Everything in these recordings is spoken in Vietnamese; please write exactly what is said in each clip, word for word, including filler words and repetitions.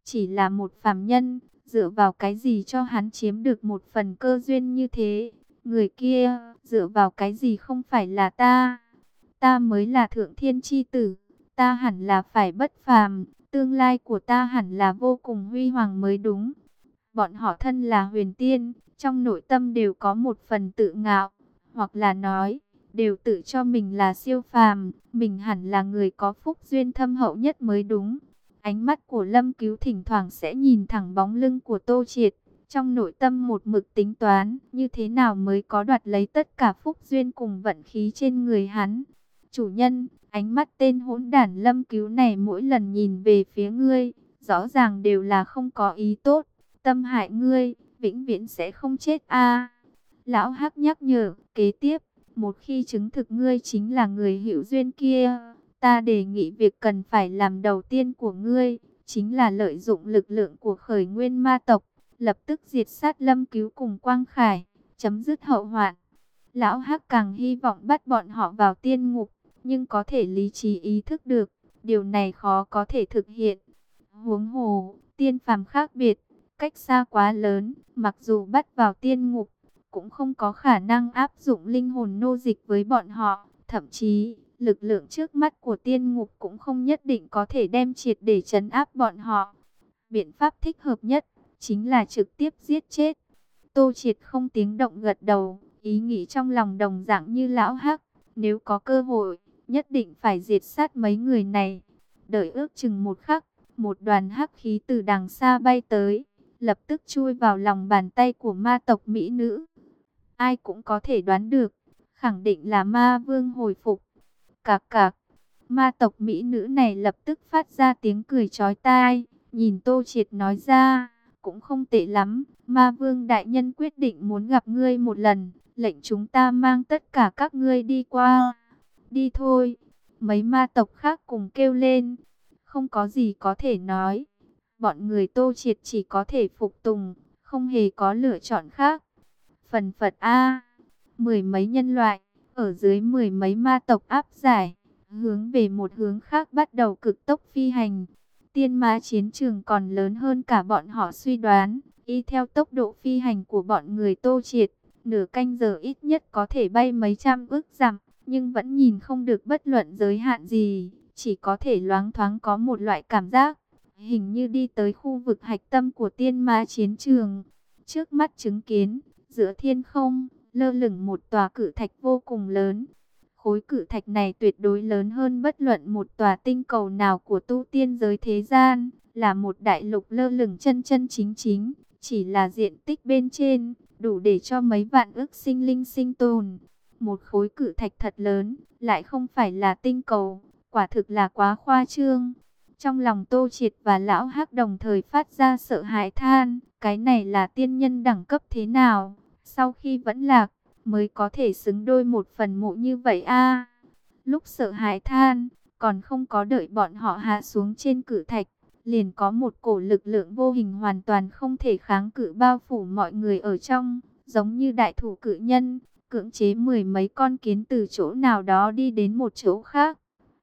chỉ là một phàm nhân, dựa vào cái gì cho hắn chiếm được một phần cơ duyên như thế? Người kia, dựa vào cái gì không phải là ta? Ta mới là thượng thiên chi tử, ta hẳn là phải bất phàm, tương lai của ta hẳn là vô cùng huy hoàng mới đúng. Bọn họ thân là huyền tiên, trong nội tâm đều có một phần tự ngạo, hoặc là nói, đều tự cho mình là siêu phàm, mình hẳn là người có phúc duyên thâm hậu nhất mới đúng. Ánh mắt của Lâm Cứu thỉnh thoảng sẽ nhìn thẳng bóng lưng của Tô Triệt, trong nội tâm một mực tính toán, như thế nào mới có đoạt lấy tất cả phúc duyên cùng vận khí trên người hắn. Chủ nhân, ánh mắt tên hỗn đản Lâm Cứu này mỗi lần nhìn về phía ngươi, rõ ràng đều là không có ý tốt, tâm hại ngươi, vĩnh viễn sẽ không chết a. Lão Hắc nhắc nhở, kế tiếp, một khi chứng thực ngươi chính là người hữu duyên kia, ta đề nghị việc cần phải làm đầu tiên của ngươi, chính là lợi dụng lực lượng của khởi nguyên ma tộc, lập tức diệt sát Lâm Cứu cùng Quang Khải, chấm dứt hậu hoạn. Lão Hắc càng hy vọng bắt bọn họ vào tiên ngục, nhưng có thể lý trí ý thức được, điều này khó có thể thực hiện. Huống hồ, tiên phàm khác biệt, cách xa quá lớn, mặc dù bắt vào tiên ngục, cũng không có khả năng áp dụng linh hồn nô dịch với bọn họ. Thậm chí, lực lượng trước mắt của tiên ngục cũng không nhất định có thể đem triệt để trấn áp bọn họ. Biện pháp thích hợp nhất, chính là trực tiếp giết chết. Tô Triệt không tiếng động gật đầu, ý nghĩ trong lòng đồng dạng như Lão Hắc. Nếu có cơ hội, nhất định phải diệt sát mấy người này. Đợi ước chừng một khắc, một đoàn hắc khí từ đằng xa bay tới, lập tức chui vào lòng bàn tay của ma tộc mỹ nữ. Ai cũng có thể đoán được, khẳng định là ma vương hồi phục. Cạc cạc, ma tộc mỹ nữ này lập tức phát ra tiếng cười chói tai, nhìn Tô Triệt nói ra, cũng không tệ lắm, ma vương đại nhân quyết định muốn gặp ngươi một lần, lệnh chúng ta mang tất cả các ngươi đi qua. Đi thôi, mấy ma tộc khác cùng kêu lên, không có gì có thể nói. Bọn người Tô Triệt chỉ có thể phục tùng, không hề có lựa chọn khác. Phần phật A, mười mấy nhân loại, ở dưới mười mấy ma tộc áp giải, hướng về một hướng khác bắt đầu cực tốc phi hành. Tiên ma chiến trường còn lớn hơn cả bọn họ suy đoán, y theo tốc độ phi hành của bọn người Tô Triệt, nửa canh giờ ít nhất có thể bay mấy trăm ức dặm, nhưng vẫn nhìn không được bất luận giới hạn gì, chỉ có thể loáng thoáng có một loại cảm giác, hình như đi tới khu vực hạch tâm của tiên ma chiến trường. Trước mắt chứng kiến, giữa thiên không, lơ lửng một tòa cự thạch vô cùng lớn. Khối cự thạch này tuyệt đối lớn hơn bất luận một tòa tinh cầu nào của tu tiên giới thế gian, là một đại lục lơ lửng chân chân chính chính, chỉ là diện tích bên trên, đủ để cho mấy vạn ức sinh linh sinh tồn. Một khối cự thạch thật lớn, lại không phải là tinh cầu, quả thực là quá khoa trương. Trong lòng Tô Triệt và Lão Hắc đồng thời phát ra sợ hãi than, cái này là tiên nhân đẳng cấp thế nào, sau khi vẫn lạc, mới có thể xứng đôi một phần mộ như vậy a. Lúc sợ hãi than, còn không có đợi bọn họ hạ xuống trên cự thạch, liền có một cổ lực lượng vô hình hoàn toàn không thể kháng cự bao phủ mọi người ở trong, giống như đại thủ cự nhân, cưỡng chế mười mấy con kiến từ chỗ nào đó đi đến một chỗ khác.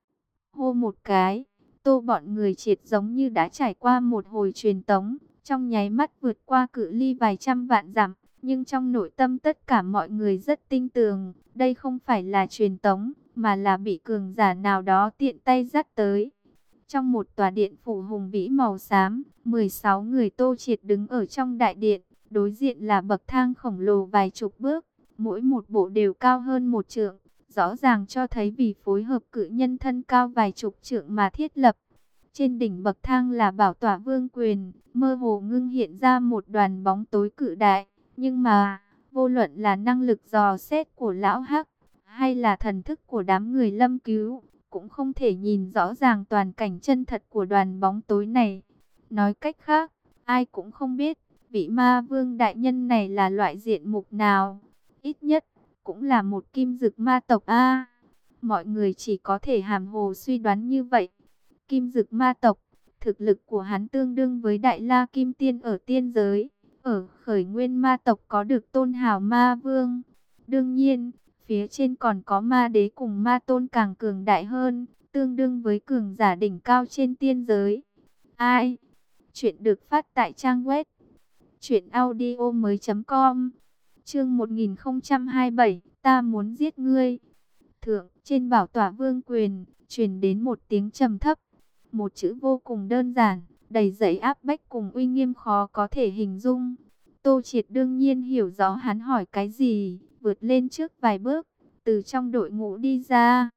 Hô một cái, Tô bọn người Triệt giống như đã trải qua một hồi truyền tống, trong nháy mắt vượt qua cự ly vài trăm vạn dặm, nhưng trong nội tâm tất cả mọi người rất tinh tường, đây không phải là truyền tống, mà là bị cường giả nào đó tiện tay dắt tới. Trong một tòa điện phủ hùng vĩ màu xám, mười sáu người Tô Triệt đứng ở trong đại điện, đối diện là bậc thang khổng lồ vài chục bước, mỗi một bộ đều cao hơn một trượng, rõ ràng cho thấy vì phối hợp cự nhân thân cao vài chục trượng mà thiết lập. Trên đỉnh bậc thang là bảo tọa vương quyền, mơ hồ ngưng hiện ra một đoàn bóng tối cự đại, nhưng mà, vô luận là năng lực dò xét của Lão Hắc, hay là thần thức của đám người Lâm Cứu, cũng không thể nhìn rõ ràng toàn cảnh chân thật của đoàn bóng tối này. Nói cách khác, ai cũng không biết, vị ma vương đại nhân này là loại diện mục nào. Ít nhất, cũng là một kim dực ma tộc a. Mọi người chỉ có thể hàm hồ suy đoán như vậy. Kim dực ma tộc, thực lực của hắn tương đương với Đại La Kim Tiên ở tiên giới. Ở khởi nguyên ma tộc có được tôn hào ma vương. Đương nhiên, phía trên còn có ma đế cùng ma tôn càng cường đại hơn, tương đương với cường giả đỉnh cao trên tiên giới. Ai? Chuyện được phát tại trang web truyện audio mới chấm com. Chương một nghìn không trăm hai mươi bảy, ta muốn giết ngươi. Thượng, trên bảo tọa vương quyền, truyền đến một tiếng trầm thấp. Một chữ vô cùng đơn giản, đầy dẫy áp bách cùng uy nghiêm khó có thể hình dung. Tô Triệt đương nhiên hiểu rõ hắn hỏi cái gì, vượt lên trước vài bước, từ trong đội ngũ đi ra.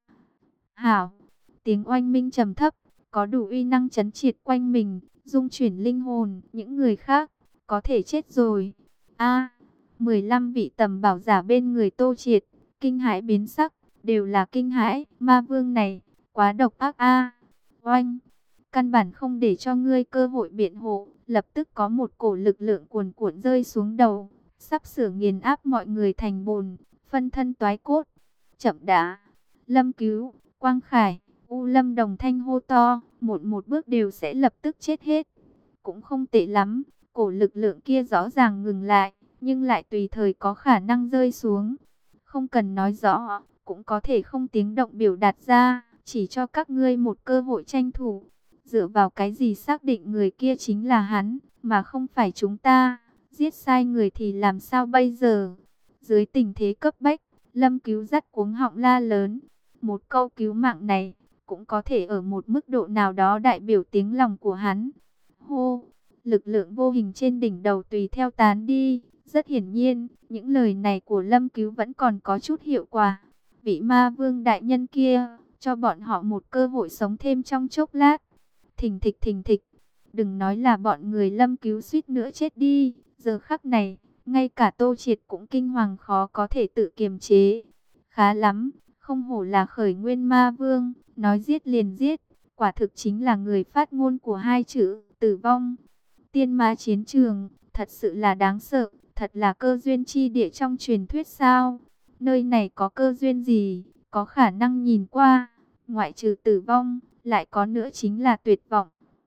Hảo, tiếng oanh minh trầm thấp, có đủ uy năng chấn triệt quanh mình, dung chuyển linh hồn, những người khác, có thể chết rồi. A, mười lăm vị tầm bảo giả bên người Tô Triệt, kinh hãi biến sắc, đều là kinh hãi, ma vương này, quá độc ác a. Oanh, căn bản không để cho ngươi cơ hội biện hộ, lập tức có một cổ lực lượng cuồn cuộn rơi xuống đầu, sắp sửa nghiền áp mọi người thành bùn, phân thân toái cốt. Chậm đã, Lâm Cứu, Quang Khải, U Lâm đồng thanh hô to, một một bước đều sẽ lập tức chết hết. Cũng không tệ lắm, cổ lực lượng kia rõ ràng ngừng lại, nhưng lại tùy thời có khả năng rơi xuống. Không cần nói rõ, cũng có thể không tiếng động biểu đạt ra, chỉ cho các ngươi một cơ hội tranh thủ. Dựa vào cái gì xác định người kia chính là hắn, mà không phải chúng ta? Giết sai người thì làm sao bây giờ? Dưới tình thế cấp bách, Lâm Cứu dắt cuống họng la lớn. Một câu cứu mạng này, cũng có thể ở một mức độ nào đó đại biểu tiếng lòng của hắn. Hô, lực lượng vô hình trên đỉnh đầu tùy theo tán đi. Rất hiển nhiên, những lời này của Lâm Cứu vẫn còn có chút hiệu quả. Vị ma vương đại nhân kia, cho bọn họ một cơ hội sống thêm trong chốc lát. Thình thịch thình thịch, đừng nói là bọn người Lâm Cứu suýt nữa chết đi. Giờ khắc này, ngay cả Tô Triệt cũng kinh hoàng khó có thể tự kiềm chế. Khá lắm, không hổ là khởi nguyên ma vương, nói giết liền giết, quả thực chính là người phát ngôn của hai chữ, tử vong. Tiên ma chiến trường, thật sự là đáng sợ, thật là cơ duyên chi địa trong truyền thuyết sao? Nơi này có cơ duyên gì, có khả năng nhìn qua, ngoại trừ tử vong, lại có nữa chính là tuyệt vọng.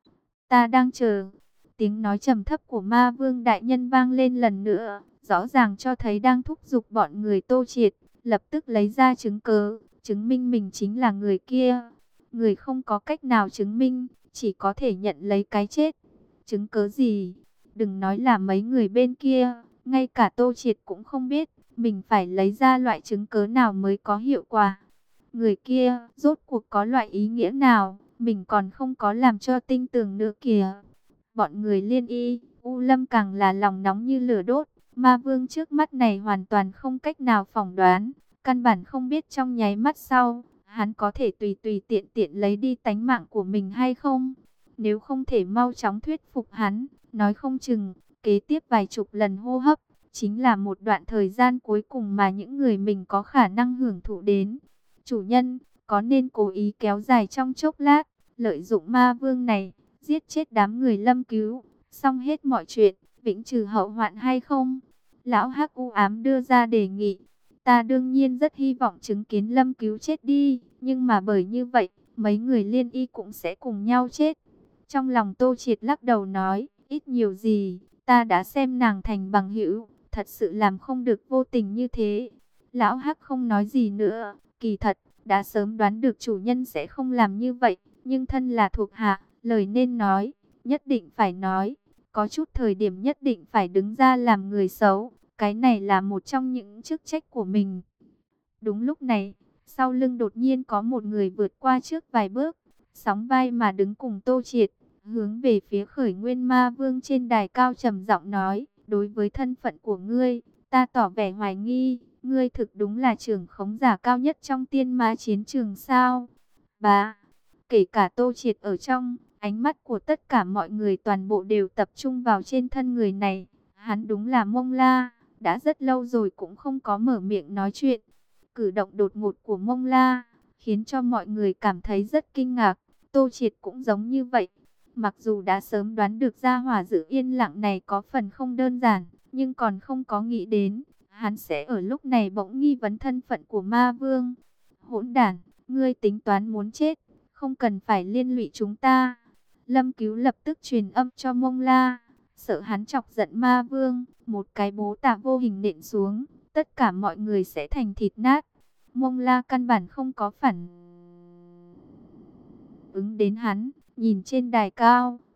Ta đang chờ. Tiếng nói trầm thấp của ma vương đại nhân vang lên lần nữa, rõ ràng cho thấy đang thúc giục bọn người Tô Triệt, lập tức lấy ra chứng cớ, chứng minh mình chính là người kia. Người không có cách nào chứng minh, chỉ có thể nhận lấy cái chết. Chứng cớ gì? Đừng nói là mấy người bên kia, ngay cả Tô Triệt cũng không biết, mình phải lấy ra loại chứng cớ nào mới có hiệu quả. Người kia, rốt cuộc có loại ý nghĩa nào, mình còn không có làm cho tinh tường nữa kìa. Bọn người Liên Y, U Lâm càng là lòng nóng như lửa đốt. Ma vương trước mắt này hoàn toàn không cách nào phỏng đoán. Căn bản không biết trong nháy mắt sau, hắn có thể tùy tùy tiện tiện lấy đi tánh mạng của mình hay không. Nếu không thể mau chóng thuyết phục hắn, nói không chừng, kế tiếp vài chục lần hô hấp, chính là một đoạn thời gian cuối cùng mà những người mình có khả năng hưởng thụ đến. Chủ nhân, có nên cố ý kéo dài trong chốc lát, lợi dụng ma vương này, giết chết đám người Lâm Cứu, xong hết mọi chuyện, vĩnh trừ hậu hoạn hay không? Lão Hắc u ám đưa ra đề nghị. Ta đương nhiên rất hy vọng chứng kiến Lâm Cứu chết đi, nhưng mà bởi như vậy, mấy người Liên Y cũng sẽ cùng nhau chết. Trong lòng Tô Triệt lắc đầu nói, ít nhiều gì, ta đã xem nàng thành bằng hữu, thật sự làm không được vô tình như thế. Lão Hắc không nói gì nữa, kỳ thật, đã sớm đoán được chủ nhân sẽ không làm như vậy, nhưng thân là thuộc hạ, lời nên nói, nhất định phải nói, có chút thời điểm nhất định phải đứng ra làm người xấu, cái này là một trong những chức trách của mình. Đúng lúc này, sau lưng đột nhiên có một người vượt qua trước vài bước, sóng vai mà đứng cùng Tô Triệt, hướng về phía khởi nguyên ma vương trên đài cao trầm giọng nói, đối với thân phận của ngươi, ta tỏ vẻ hoài nghi, ngươi thực đúng là trưởng khống giả cao nhất trong tiên ma chiến trường sao? Bà, kể cả Tô Triệt ở trong, ánh mắt của tất cả mọi người toàn bộ đều tập trung vào trên thân người này. Hắn đúng là Mông La, đã rất lâu rồi cũng không có mở miệng nói chuyện. Cử động đột ngột của Mông La, khiến cho mọi người cảm thấy rất kinh ngạc. Tô Triệt cũng giống như vậy. Mặc dù đã sớm đoán được gia hỏa giữ yên lặng này có phần không đơn giản, nhưng còn không có nghĩ đến, hắn sẽ ở lúc này bỗng nghi vấn thân phận của ma vương. Hỗn đản, ngươi tính toán muốn chết, không cần phải liên lụy chúng ta. Lâm Cứu lập tức truyền âm cho Mông La, sợ hắn chọc giận ma vương, một cái bố tạ vô hình nện xuống, tất cả mọi người sẽ thành thịt nát. Mông La căn bản không có phản ứng đến hắn, nhìn trên đài cao,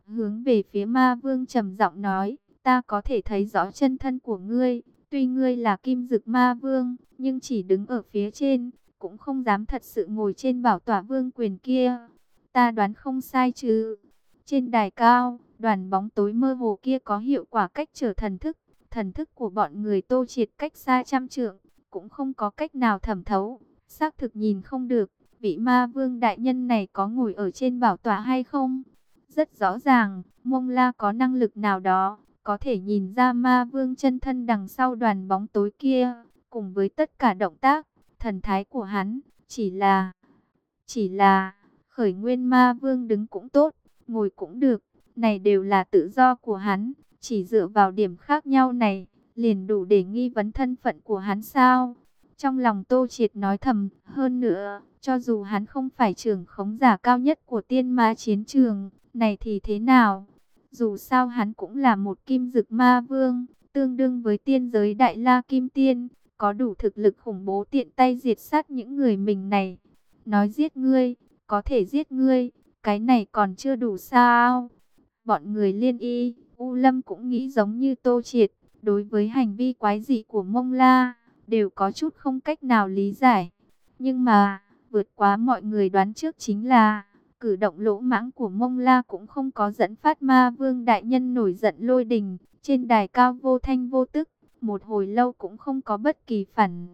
hướng về phía ma vương trầm giọng nói, ta có thể thấy rõ chân thân của ngươi, tuy ngươi là Kim Dực Ma Vương, nhưng chỉ đứng ở phía trên, cũng không dám thật sự ngồi trên bảo tọa vương quyền kia. Ta đoán không sai chứ? Trên đài cao, đoàn bóng tối mơ hồ kia có hiệu quả cách trở thần thức, thần thức của bọn người Tô Triệt cách xa trăm trượng, cũng không có cách nào thẩm thấu, xác thực nhìn không được, vị ma vương đại nhân này có ngồi ở trên bảo tọa hay không? Rất rõ ràng, Mông La có năng lực nào đó, có thể nhìn ra ma vương chân thân đằng sau đoàn bóng tối kia, cùng với tất cả động tác, thần thái của hắn, chỉ là, chỉ là, khởi nguyên ma vương đứng cũng tốt, ngồi cũng được, này đều là tự do của hắn, chỉ dựa vào điểm khác nhau này, liền đủ để nghi vấn thân phận của hắn sao? Trong lòng Tô Triệt nói thầm, hơn nữa, cho dù hắn không phải trưởng khống giả cao nhất của tiên ma chiến trường, này thì thế nào? Dù sao hắn cũng là một kim dực ma vương, tương đương với tiên giới đại la kim tiên, có đủ thực lực khủng bố tiện tay diệt sát những người mình này. Nói giết ngươi, có thể giết ngươi, cái này còn chưa đủ sao? Bọn người Liên Y, U Lâm cũng nghĩ giống như Tô Triệt, đối với hành vi quái dị của Mông La, đều có chút không cách nào lý giải. Nhưng mà, vượt quá mọi người đoán trước chính là, cử động lỗ mãng của Mông La cũng không có dẫn phát ma vương đại nhân nổi giận lôi đình. Trên đài cao vô thanh vô tức, một hồi lâu cũng không có bất kỳ phản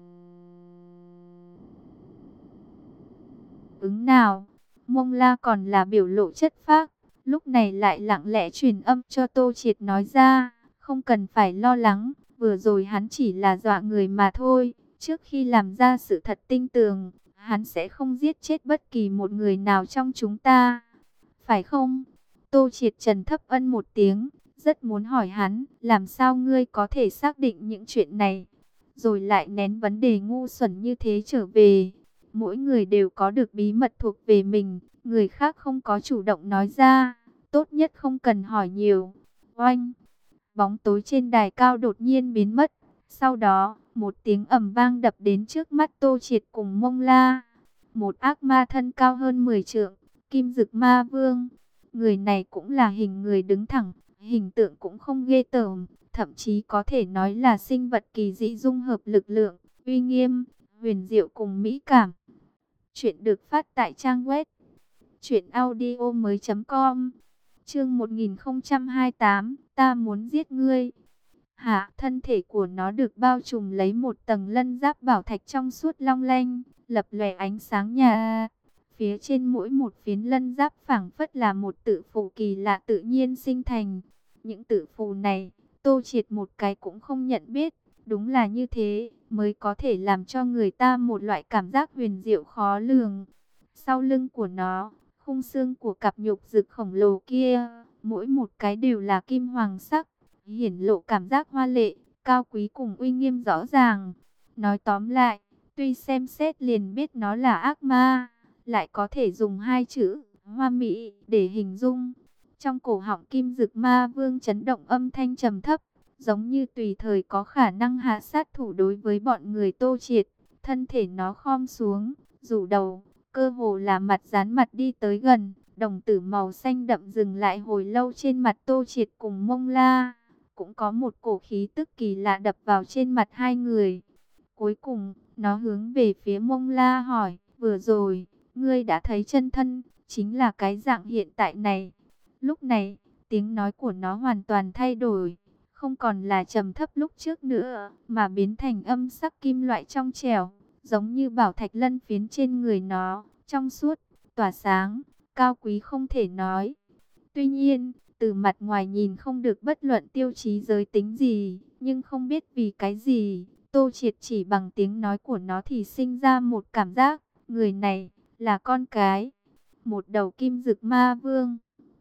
ứng nào. Mông La còn là biểu lộ chất phác, lúc này lại lặng lẽ truyền âm cho Tô Triệt nói ra, không cần phải lo lắng, vừa rồi hắn chỉ là dọa người mà thôi, trước khi làm ra sự thật tinh tường, hắn sẽ không giết chết bất kỳ một người nào trong chúng ta. Phải không? Tô Triệt trần thấp ân một tiếng, rất muốn hỏi hắn, làm sao ngươi có thể xác định những chuyện này, rồi lại nén vấn đề ngu xuẩn như thế trở về. Mỗi người đều có được bí mật thuộc về mình, người khác không có chủ động nói ra, tốt nhất không cần hỏi nhiều. Oanh! Bóng tối trên đài cao đột nhiên biến mất, sau đó, một tiếng ầm vang đập đến trước mắt Tô Triệt cùng Mông La. Một ác ma thân cao hơn mười trượng, Kim Dực Ma Vương. Người này cũng là hình người đứng thẳng, hình tượng cũng không ghê tởm, thậm chí có thể nói là sinh vật kỳ dị dung hợp lực lượng, uy nghiêm, huyền diệu cùng mỹ cảm. Chuyện được phát tại trang web truyện audio mới chấm com. Chương một nghìn không trăm hai mươi tám, ta muốn giết ngươi. Hạ, thân thể của nó được bao trùm lấy một tầng lân giáp bảo thạch trong suốt long lanh, lập lòe ánh sáng nhà. Phía trên mỗi một phiến lân giáp phảng phất là một tự phù kỳ lạ tự nhiên sinh thành. Những tự phù này, Tô Triệt một cái cũng không nhận biết. Đúng là như thế, mới có thể làm cho người ta một loại cảm giác huyền diệu khó lường. Sau lưng của nó, khung xương của cặp nhục dực khổng lồ kia, mỗi một cái đều là kim hoàng sắc, hiển lộ cảm giác hoa lệ, cao quý cùng uy nghiêm rõ ràng. Nói tóm lại, tuy xem xét liền biết nó là ác ma, lại có thể dùng hai chữ hoa mỹ để hình dung. Trong cổ họng Kim Dực Ma Vương chấn động âm thanh trầm thấp, giống như tùy thời có khả năng hạ sát thủ đối với bọn người Tô Triệt. Thân thể nó khom xuống, rủ đầu, cơ hồ là mặt dán mặt đi tới gần. Đồng tử màu xanh đậm dừng lại hồi lâu trên mặt Tô Triệt cùng Mông La. Cũng có một cổ khí tức kỳ lạ đập vào trên mặt hai người. Cuối cùng, nó hướng về phía Mông La hỏi, vừa rồi, ngươi đã thấy chân thân, chính là cái dạng hiện tại này. Lúc này, tiếng nói của nó hoàn toàn thay đổi, không còn là trầm thấp lúc trước nữa, mà biến thành âm sắc kim loại trong trẻo, giống như bảo thạch lân phiến trên người nó, trong suốt, tỏa sáng, cao quý không thể nói. Tuy nhiên, từ mặt ngoài nhìn không được bất luận tiêu chí giới tính gì, nhưng không biết vì cái gì, Tô Triệt chỉ bằng tiếng nói của nó thì sinh ra một cảm giác, người này là con cái, một đầu Kim Dực Ma Vương.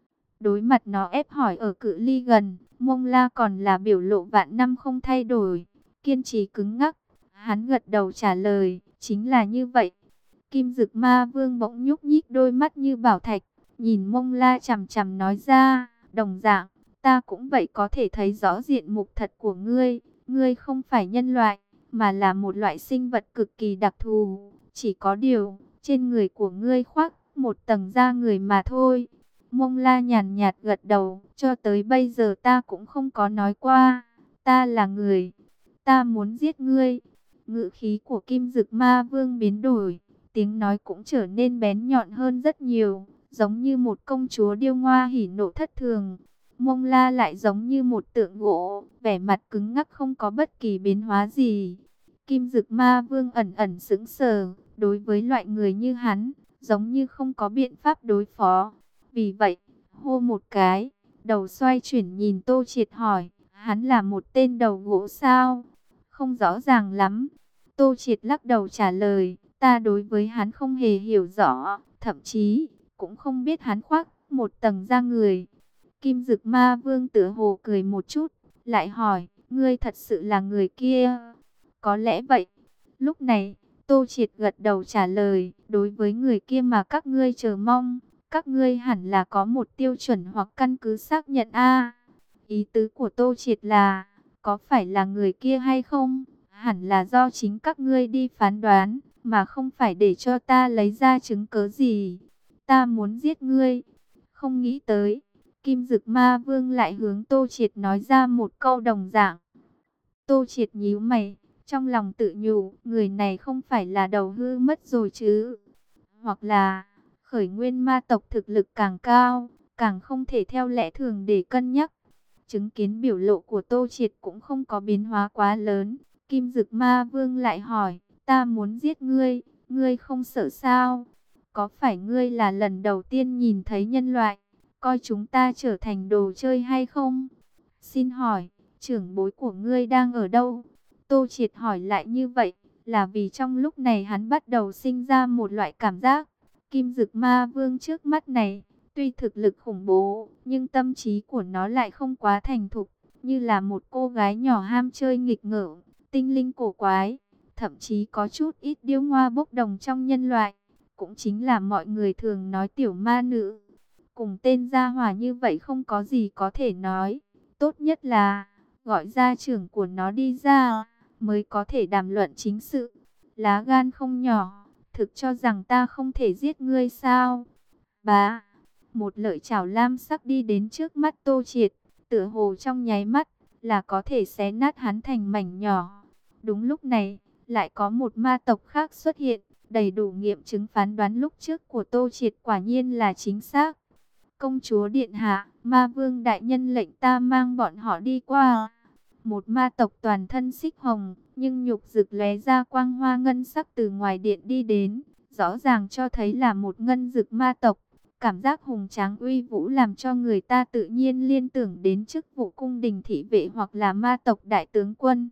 Đối mặt nó ép hỏi ở cự ly gần, Mông La còn là biểu lộ vạn năm không thay đổi, kiên trì cứng ngắc. Hắn gật đầu trả lời, chính là như vậy. Kim Dực Ma Vương bỗng nhúc nhích đôi mắt như bảo thạch, nhìn Mông La chằm chằm nói ra, đồng dạng, ta cũng vậy có thể thấy rõ diện mục thật của ngươi. Ngươi không phải nhân loại, mà là một loại sinh vật cực kỳ đặc thù. Chỉ có điều, trên người của ngươi khoác một tầng da người mà thôi. Mông La nhàn nhạt gật đầu, cho tới bây giờ ta cũng không có nói qua, ta là người, ta muốn giết ngươi. Ngữ khí của Kim Dực Ma Vương biến đổi, tiếng nói cũng trở nên bén nhọn hơn rất nhiều, giống như một công chúa điêu ngoa hỉ nộ thất thường. Mông La lại giống như một tượng gỗ, vẻ mặt cứng ngắc không có bất kỳ biến hóa gì. Kim Dực Ma Vương ẩn ẩn sững sờ, đối với loại người như hắn, giống như không có biện pháp đối phó. Vì vậy, hô một cái, đầu xoay chuyển nhìn Tô Triệt hỏi, hắn là một tên đầu gỗ sao? Không rõ ràng lắm. Tô Triệt lắc đầu trả lời, ta đối với hắn không hề hiểu rõ, thậm chí cũng không biết hắn khoác một tầng da người. Kim Dực Ma Vương tựa hồ cười một chút, lại hỏi, ngươi thật sự là người kia? Có lẽ vậy. Lúc này, Tô Triệt gật đầu trả lời, đối với người kia mà các ngươi chờ mong, các ngươi hẳn là có một tiêu chuẩn hoặc căn cứ xác nhận a. Ý tứ của Tô Triệt là, có phải là người kia hay không? Hẳn là do chính các ngươi đi phán đoán, mà không phải để cho ta lấy ra chứng cớ gì. Ta muốn giết ngươi. Không nghĩ tới, Kim Dực Ma Vương lại hướng Tô Triệt nói ra một câu đồng dạng. Tô Triệt nhíu mày, trong lòng tự nhủ, người này không phải là đầu hư mất rồi chứ? Hoặc là, khởi nguyên ma tộc thực lực càng cao, càng không thể theo lẽ thường để cân nhắc. Chứng kiến biểu lộ của Tô Triệt cũng không có biến hóa quá lớn. Kim Dực Ma Vương lại hỏi, ta muốn giết ngươi, ngươi không sợ sao? Có phải ngươi là lần đầu tiên nhìn thấy nhân loại, coi chúng ta trở thành đồ chơi hay không? Xin hỏi, trưởng bối của ngươi đang ở đâu? Tô Triệt hỏi lại như vậy, là vì trong lúc này hắn bắt đầu sinh ra một loại cảm giác. Kim Dực Ma Vương trước mắt này, tuy thực lực khủng bố, nhưng tâm trí của nó lại không quá thành thục, như là một cô gái nhỏ ham chơi nghịch ngợm, tinh linh cổ quái, thậm chí có chút ít điêu ngoa bốc đồng trong nhân loại, cũng chính là mọi người thường nói tiểu ma nữ. Cùng tên gia hỏa như vậy không có gì có thể nói, tốt nhất là gọi gia trưởng của nó đi ra, mới có thể đàm luận chính sự. Lá gan không nhỏ, thực cho rằng ta không thể giết ngươi sao? Bá, một lợi chảo lam sắc đi đến trước mắt Tô Triệt, tựa hồ trong nháy mắt là có thể xé nát hắn thành mảnh nhỏ. Đúng lúc này, lại có một ma tộc khác xuất hiện, đầy đủ nghiệm chứng phán đoán lúc trước của Tô Triệt quả nhiên là chính xác. Công chúa điện hạ, ma vương đại nhân lệnh ta mang bọn họ đi qua. Một ma tộc toàn thân xích hồng, nhưng nhục rực lóe ra quang hoa ngân sắc từ ngoài điện đi đến, rõ ràng cho thấy là một ngân dực ma tộc. Cảm giác hùng tráng uy vũ làm cho người ta tự nhiên liên tưởng đến chức vụ cung đình thị vệ hoặc là ma tộc đại tướng quân.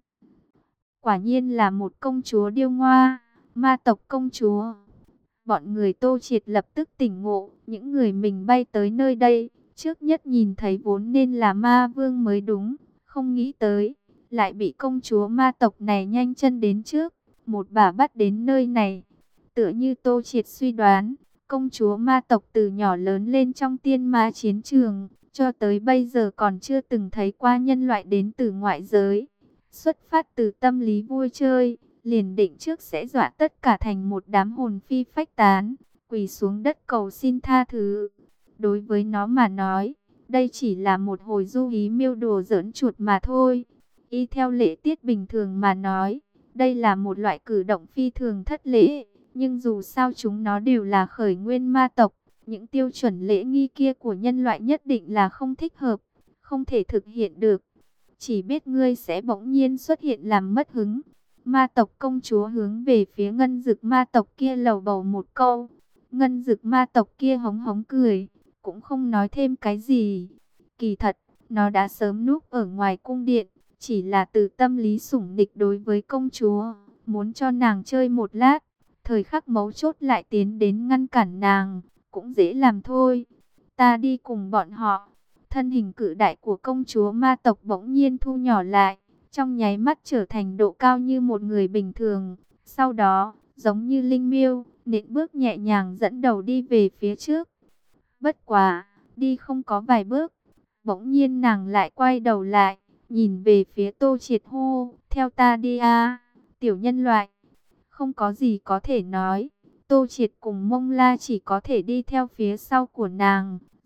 Quả nhiên là một công chúa điêu ngoa, ma tộc công chúa. Bọn người Tô Triệt lập tức tỉnh ngộ, những người mình bay tới nơi đây, trước nhất nhìn thấy vốn nên là ma vương mới đúng, không nghĩ tới, lại bị công chúa ma tộc này nhanh chân đến trước, một bà bắt đến nơi này. Tựa như Tô Triệt suy đoán, công chúa ma tộc từ nhỏ lớn lên trong tiên ma chiến trường, cho tới bây giờ còn chưa từng thấy qua nhân loại đến từ ngoại giới. Xuất phát từ tâm lý vui chơi, liền định trước sẽ dọa tất cả thành một đám hồn phi phách tán, quỳ xuống đất cầu xin tha thứ. Đối với nó mà nói, đây chỉ là một hồi du hí miêu đùa giỡn chuột mà thôi. Y theo lễ tiết bình thường mà nói, đây là một loại cử động phi thường thất lễ. Nhưng dù sao chúng nó đều là khởi nguyên ma tộc, những tiêu chuẩn lễ nghi kia của nhân loại nhất định là không thích hợp, không thể thực hiện được. Chỉ biết ngươi sẽ bỗng nhiên xuất hiện làm mất hứng. Ma tộc công chúa hướng về phía ngân dực ma tộc kia lầu bầu một câu. Ngân dực ma tộc kia hống hống cười, cũng không nói thêm cái gì. Kỳ thật, nó đã sớm núp ở ngoài cung điện, chỉ là từ tâm lý sủng nịch đối với công chúa, muốn cho nàng chơi một lát. Thời khắc mấu chốt lại tiến đến ngăn cản nàng, cũng dễ làm thôi. Ta đi cùng bọn họ. Thân hình cự đại của công chúa ma tộc bỗng nhiên thu nhỏ lại, trong nháy mắt trở thành độ cao như một người bình thường. Sau đó, giống như linh miêu, nện bước nhẹ nhàng dẫn đầu đi về phía trước. Bất quá, đi không có vài bước, bỗng nhiên nàng lại quay đầu lại, nhìn về phía Tô Triệt hô, theo ta đi a, tiểu nhân loại. Không có gì có thể nói, Tô Triệt cùng Mông La chỉ có thể đi theo phía sau của nàng,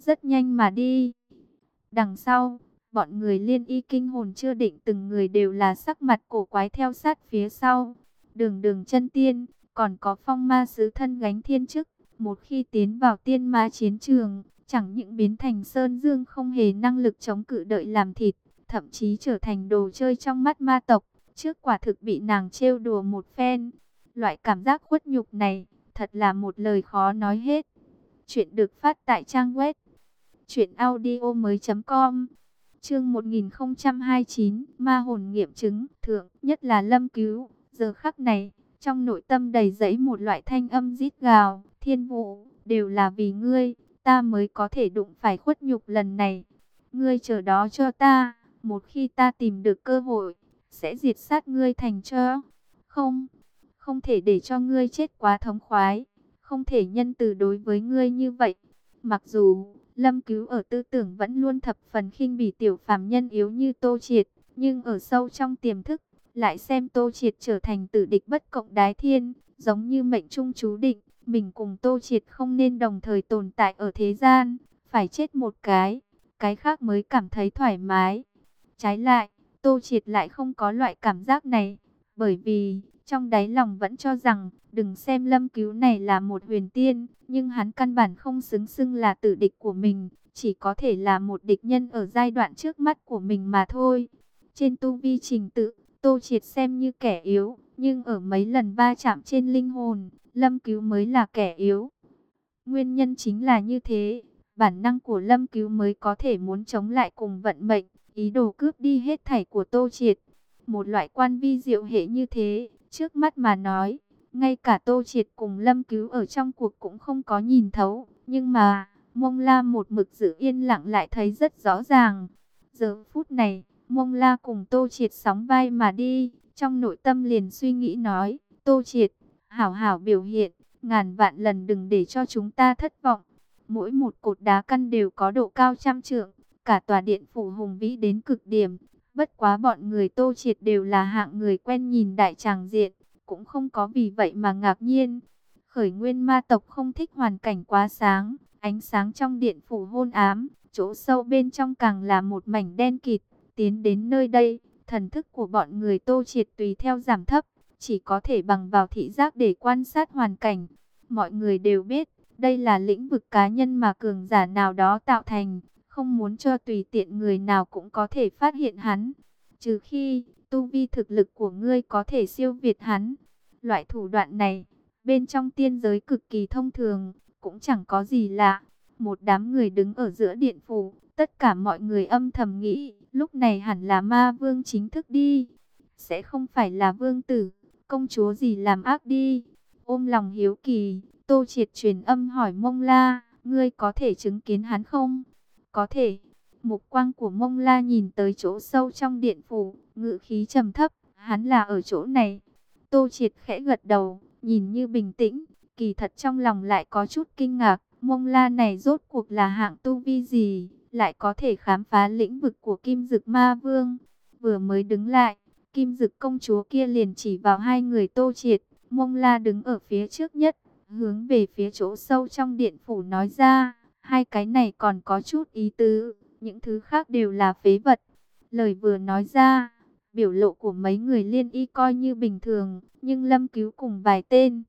rất nhanh mà đi. Đằng sau, bọn người Liên Y kinh hồn chưa định, từng người đều là sắc mặt cổ quái theo sát phía sau. Đường Đường chân tiên, còn có Phong Ma sứ thân gánh thiên chức, một khi tiến vào tiên ma chiến trường, chẳng những biến thành sơn dương không hề năng lực chống cự đợi làm thịt, thậm chí trở thành đồ chơi trong mắt ma tộc. Trước quả thực bị nàng trêu đùa một phen. Loại cảm giác khuất nhục này, thật là một lời khó nói hết. Chuyện được phát tại trang web truyện audio mới com. Chương một nghìn không trăm hai mươi chín, ma hồn nghiệm chứng, thượng, nhất là Lâm Cứu, giờ khắc này, trong nội tâm đầy dẫy một loại thanh âm rít gào, Thiên Vũ, đều là vì ngươi, ta mới có thể đụng phải khuất nhục lần này. Ngươi chờ đó cho ta, một khi ta tìm được cơ hội, sẽ diệt sát ngươi thành cho. Không, không thể để cho ngươi chết quá thống khoái, không thể nhân từ đối với ngươi như vậy. Mặc dù Lâm Cứu ở tư tưởng vẫn luôn thập phần khinh bỉ tiểu phàm nhân yếu như Tô Triệt, nhưng ở sâu trong tiềm thức, lại xem Tô Triệt trở thành tử địch bất cộng đái thiên, giống như mệnh trung chú định, mình cùng Tô Triệt không nên đồng thời tồn tại ở thế gian, phải chết một cái, cái khác mới cảm thấy thoải mái. Trái lại, Tô Triệt lại không có loại cảm giác này, bởi vì trong đáy lòng vẫn cho rằng, đừng xem Lâm Cứu này là một huyền tiên, nhưng hắn căn bản không xứng xưng là tử địch của mình, chỉ có thể là một địch nhân ở giai đoạn trước mắt của mình mà thôi. Trên tu vi trình tự, Tô Triệt xem như kẻ yếu, nhưng ở mấy lần va chạm trên linh hồn, Lâm Cứu mới là kẻ yếu. Nguyên nhân chính là như thế, bản năng của Lâm Cứu mới có thể muốn chống lại cùng vận mệnh, ý đồ cướp đi hết thảy của Tô Triệt. Một loại quan vi diệu hệ như thế, trước mắt mà nói, ngay cả Tô Triệt cùng Lâm Cứu ở trong cuộc cũng không có nhìn thấu, nhưng mà Mông La một mực giữ yên lặng lại thấy rất rõ ràng. Giờ phút này, Mông La cùng Tô Triệt sóng vai mà đi, trong nội tâm liền suy nghĩ nói, Tô Triệt, hảo hảo biểu hiện, ngàn vạn lần đừng để cho chúng ta thất vọng. Mỗi một cột đá căn đều có độ cao trăm trượng, cả tòa điện phủ hùng vĩ đến cực điểm. Bất quá bọn người Tô Triệt đều là hạng người quen nhìn đại tràng diện, cũng không có vì vậy mà ngạc nhiên. Khởi nguyên ma tộc không thích hoàn cảnh quá sáng, ánh sáng trong điện phủ hôn ám, chỗ sâu bên trong càng là một mảnh đen kịt. Tiến đến nơi đây, thần thức của bọn người Tô Triệt tùy theo giảm thấp, chỉ có thể bằng vào thị giác để quan sát hoàn cảnh. Mọi người đều biết, đây là lĩnh vực cá nhân mà cường giả nào đó tạo thành, không muốn cho tùy tiện người nào cũng có thể phát hiện hắn. Trừ khi, tu vi thực lực của ngươi có thể siêu việt hắn. Loại thủ đoạn này, bên trong tiên giới cực kỳ thông thường, cũng chẳng có gì lạ. Một đám người đứng ở giữa điện phủ, tất cả mọi người âm thầm nghĩ, lúc này hẳn là ma vương chính thức đi. Sẽ không phải là vương tử, công chúa gì làm ác đi. Ôm lòng hiếu kỳ, Tô Triệt truyền âm hỏi Mông La, ngươi có thể chứng kiến hắn không? Có thể. Mục quang của Mông La nhìn tới chỗ sâu trong điện phủ, ngữ khí trầm thấp, hắn là ở chỗ này. Tô Triệt khẽ gật đầu, nhìn như bình tĩnh, kỳ thật trong lòng lại có chút kinh ngạc. Mông La này rốt cuộc là hạng tu vi gì, lại có thể khám phá lĩnh vực của Kim Dực Ma Vương. Vừa mới đứng lại, Kim Dực công chúa kia liền chỉ vào hai người Tô Triệt. Mông La đứng ở phía trước nhất, hướng về phía chỗ sâu trong điện phủ nói ra, hai cái này còn có chút ý tứ, những thứ khác đều là phế vật. Lời vừa nói ra, biểu lộ của mấy người Liên Y coi như bình thường, nhưng Lâm Cứu cùng vài tên.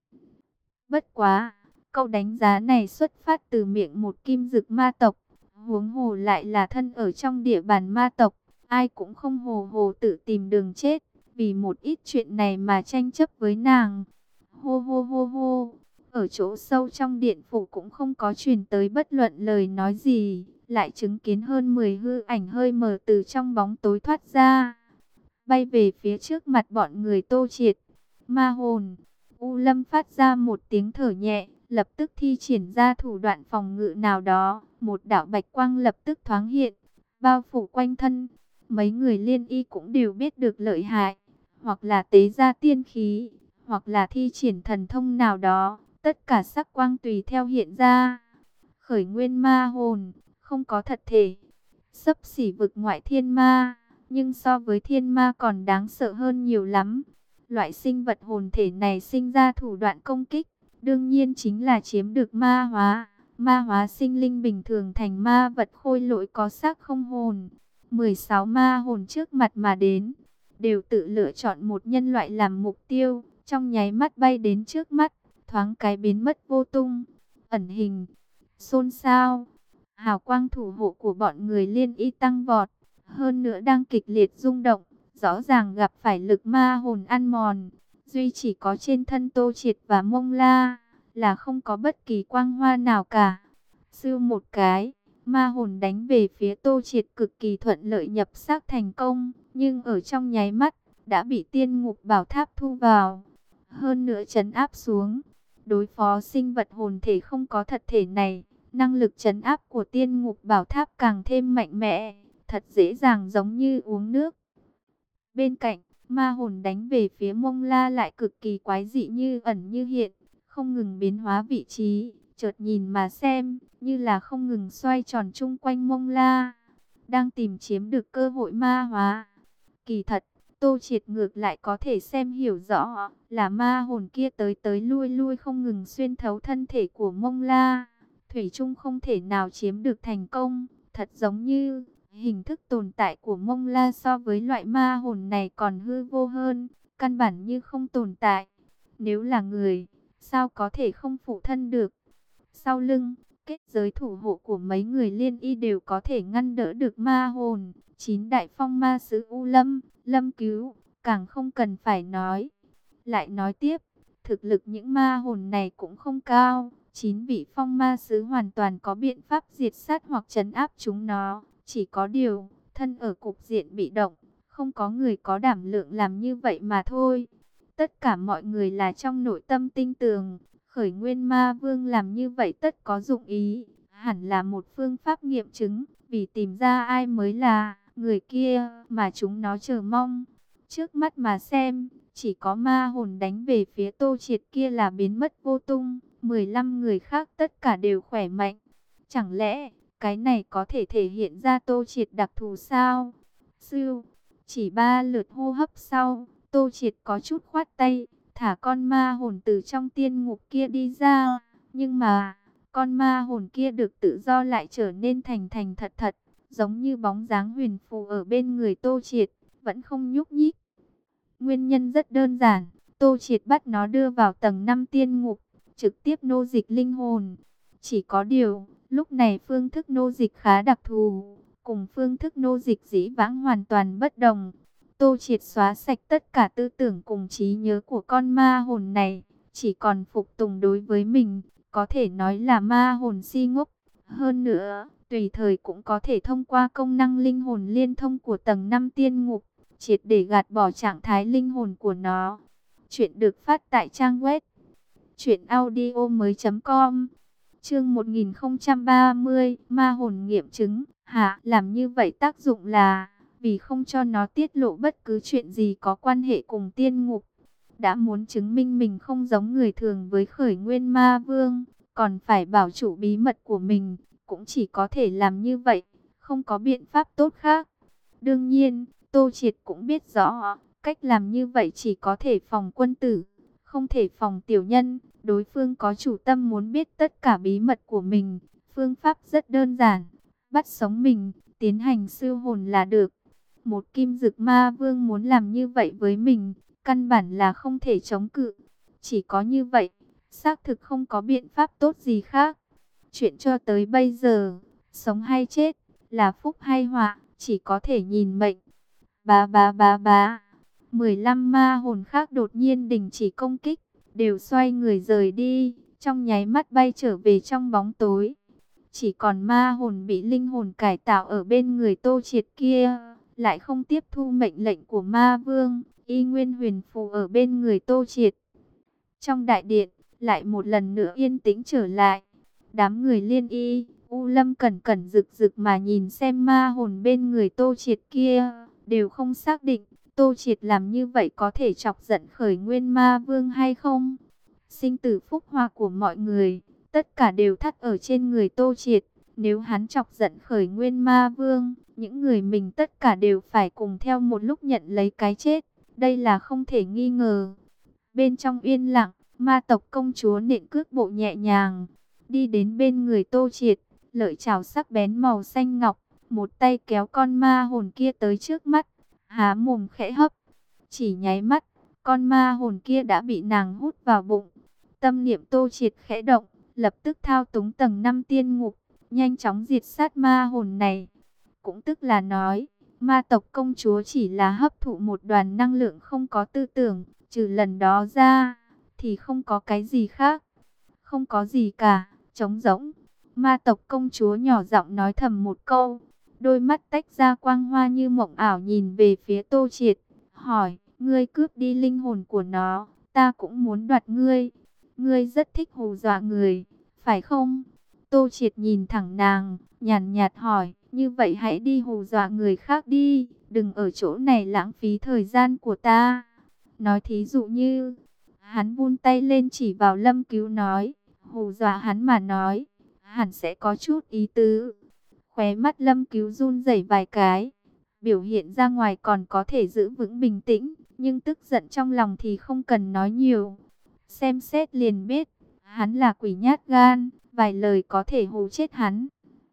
Bất quá, câu đánh giá này xuất phát từ miệng một kim dực ma tộc, huống hồ lại là thân ở trong địa bàn ma tộc, ai cũng không hồ hồ tự tìm đường chết, vì một ít chuyện này mà tranh chấp với nàng. Hô hô hô hô, ở chỗ sâu trong điện phủ cũng không có truyền tới bất luận lời nói gì, lại chứng kiến hơn mười hư ảnh hơi mờ từ trong bóng tối thoát ra, bay về phía trước mặt bọn người Tô Triệt. Ma hồn, U Lâm phát ra một tiếng thở nhẹ, lập tức thi triển ra thủ đoạn phòng ngự nào đó, một đạo bạch quang lập tức thoáng hiện, bao phủ quanh thân. Mấy người Liên Y cũng đều biết được lợi hại, hoặc là tế ra tiên khí, hoặc là thi triển thần thông nào đó, tất cả sắc quang tùy theo hiện ra. Khởi nguyên ma hồn, không có thật thể, xấp xỉ vực ngoại thiên ma, nhưng so với thiên ma còn đáng sợ hơn nhiều lắm. Loại sinh vật hồn thể này sinh ra thủ đoạn công kích, đương nhiên chính là chiếm được ma hóa. ma hóa sinh linh bình thường thành ma vật khôi lỗi có xác không hồn. mười sáu ma hồn trước mặt mà đến, đều tự lựa chọn một nhân loại làm mục tiêu, trong nháy mắt bay đến trước mắt, thoáng cái biến mất vô tung. Ẩn hình, xôn xao, hào quang thủ hộ của bọn người Liên Y tăng vọt, hơn nữa đang kịch liệt rung động, rõ ràng gặp phải lực ma hồn ăn mòn. Duy chỉ có trên thân Tô Triệt và Mông La là không có bất kỳ quang hoa nào cả. Sưu một cái, ma hồn đánh về phía Tô Triệt cực kỳ thuận lợi nhập xác thành công, nhưng ở trong nháy mắt đã bị Tiên Ngục Bảo Tháp thu vào, hơn nữa trấn áp xuống. Đối phó sinh vật hồn thể không có thật thể này, năng lực trấn áp của Tiên Ngục Bảo Tháp càng thêm mạnh mẽ, thật dễ dàng giống như uống nước. Bên cạnh, ma hồn đánh về phía Mông La lại cực kỳ quái dị, như ẩn như hiện, không ngừng biến hóa vị trí, chợt nhìn mà xem, như là không ngừng xoay tròn chung quanh Mông La, đang tìm chiếm được cơ hội ma hóa. Kỳ thật, Tô Triệt ngược lại có thể xem hiểu rõ, là ma hồn kia tới tới lui lui không ngừng xuyên thấu thân thể của Mông La, thủy chung không thể nào chiếm được thành công, thật giống như hình thức tồn tại của Mông La so với loại ma hồn này còn hư vô hơn, căn bản như không tồn tại. Nếu là người, sao có thể không phụ thân được? Sau lưng, kết giới thủ hộ của mấy người Liên Y đều có thể ngăn đỡ được ma hồn. Chín đại phong ma sứ U Lâm, Lâm Cứu, càng không cần phải nói. Lại nói tiếp, thực lực những ma hồn này cũng không cao. Chín vị phong ma sứ hoàn toàn có biện pháp diệt sát hoặc trấn áp chúng nó. Chỉ có điều, thân ở cục diện bị động, không có người có đảm lượng làm như vậy mà thôi. Tất cả mọi người là trong nội tâm tinh tường, Khởi Nguyên Ma Vương làm như vậy tất có dụng ý, hẳn là một phương pháp nghiệm chứng, vì tìm ra ai mới là người kia mà chúng nó chờ mong. Trước mắt mà xem, chỉ có ma hồn đánh về phía Tô Triệt kia là biến mất vô tung, mười lăm người khác tất cả đều khỏe mạnh. Chẳng lẽ cái này có thể thể hiện ra Tô Triệt đặc thù sao? Sưu, chỉ ba lượt hô hấp sau, Tô Triệt có chút khoát tay, thả con ma hồn từ trong tiên ngục kia đi ra. Nhưng mà, con ma hồn kia được tự do lại trở nên thành thành thật thật, giống như bóng dáng huyền phù ở bên người Tô Triệt, vẫn không nhúc nhích. Nguyên nhân rất đơn giản, Tô Triệt bắt nó đưa vào tầng năm tiên ngục, trực tiếp nô dịch linh hồn. Chỉ có điều, lúc này phương thức nô dịch khá đặc thù, cùng phương thức nô dịch dĩ vãng hoàn toàn bất đồng. Tô Triệt xóa sạch tất cả tư tưởng cùng trí nhớ của con ma hồn này, chỉ còn phục tùng đối với mình, có thể nói là ma hồn si ngốc. Hơn nữa, tùy thời cũng có thể thông qua công năng linh hồn liên thông của tầng năm tiên ngục, triệt để gạt bỏ trạng thái linh hồn của nó. Chuyện được phát tại trang web truyện audio mới chấm com. Chương một nghìn không trăm ba mươi, ma hồn nghiệm chứng. Hả, làm như vậy tác dụng là vì không cho nó tiết lộ bất cứ chuyện gì có quan hệ cùng tiên ngục. Đã muốn chứng minh mình không giống người thường với Khởi Nguyên Ma Vương, còn phải bảo chủ bí mật của mình, cũng chỉ có thể làm như vậy, không có biện pháp tốt khác. Đương nhiên, Tô Triệt cũng biết rõ, cách làm như vậy chỉ có thể phòng quân tử, không thể phòng tiểu nhân. Đối phương có chủ tâm muốn biết tất cả bí mật của mình, phương pháp rất đơn giản, bắt sống mình, tiến hành siêu hồn là được. Một Kim Dực Ma Vương muốn làm như vậy với mình, căn bản là không thể chống cự. Chỉ có như vậy, xác thực không có biện pháp tốt gì khác. Chuyện cho tới bây giờ, sống hay chết, là phúc hay họa, chỉ có thể nhìn mệnh. Bá bá bá bá, mười lăm ma hồn khác đột nhiên đình chỉ công kích, đều xoay người rời đi, trong nháy mắt bay trở về trong bóng tối. Chỉ còn ma hồn bị linh hồn cải tạo ở bên người Tô Triệt kia, lại không tiếp thu mệnh lệnh của ma vương, y nguyên huyền phù ở bên người Tô Triệt. Trong đại điện, lại một lần nữa yên tĩnh trở lại. Đám người Liên Y, U Lâm cẩn cẩn rực rực mà nhìn xem ma hồn bên người Tô Triệt kia, đều không xác định Tô Triệt làm như vậy có thể chọc giận Khởi Nguyên Ma Vương hay không. Sinh tử phúc hoa của mọi người, tất cả đều thắt ở trên người Tô Triệt. Nếu hắn chọc giận Khởi Nguyên Ma Vương, những người mình tất cả đều phải cùng theo một lúc nhận lấy cái chết. Đây là không thể nghi ngờ. Bên trong yên lặng, ma tộc công chúa nện cước bộ nhẹ nhàng, đi đến bên người Tô Triệt, lợi chảo sắc bén màu xanh ngọc, một tay kéo con ma hồn kia tới trước mắt, há mồm khẽ hấp. Chỉ nháy mắt, con ma hồn kia đã bị nàng hút vào bụng. Tâm niệm Tô Triệt khẽ động, lập tức thao túng tầng năm tiên ngục, nhanh chóng diệt sát ma hồn này. Cũng tức là nói, ma tộc công chúa chỉ là hấp thụ một đoàn năng lượng không có tư tưởng, trừ lần đó ra, thì không có cái gì khác. Không có gì cả, trống rỗng. Ma tộc công chúa nhỏ giọng nói thầm một câu, đôi mắt tách ra quang hoa như mộng ảo nhìn về phía Tô Triệt, hỏi, ngươi cướp đi linh hồn của nó, ta cũng muốn đoạt ngươi. Ngươi rất thích hù dọa người, phải không? Tô Triệt nhìn thẳng nàng, nhàn nhạt hỏi, như vậy hãy đi hù dọa người khác đi, đừng ở chỗ này lãng phí thời gian của ta. Nói thí dụ như, hắn vươn tay lên chỉ vào Lâm Cứu nói, hù dọa hắn mà nói, hẳn sẽ có chút ý tứ. Khóe mắt Lâm Cứu run rẩy vài cái, biểu hiện ra ngoài còn có thể giữ vững bình tĩnh, nhưng tức giận trong lòng thì không cần nói nhiều. Xem xét liền biết, hắn là quỷ nhát gan, vài lời có thể hù chết hắn.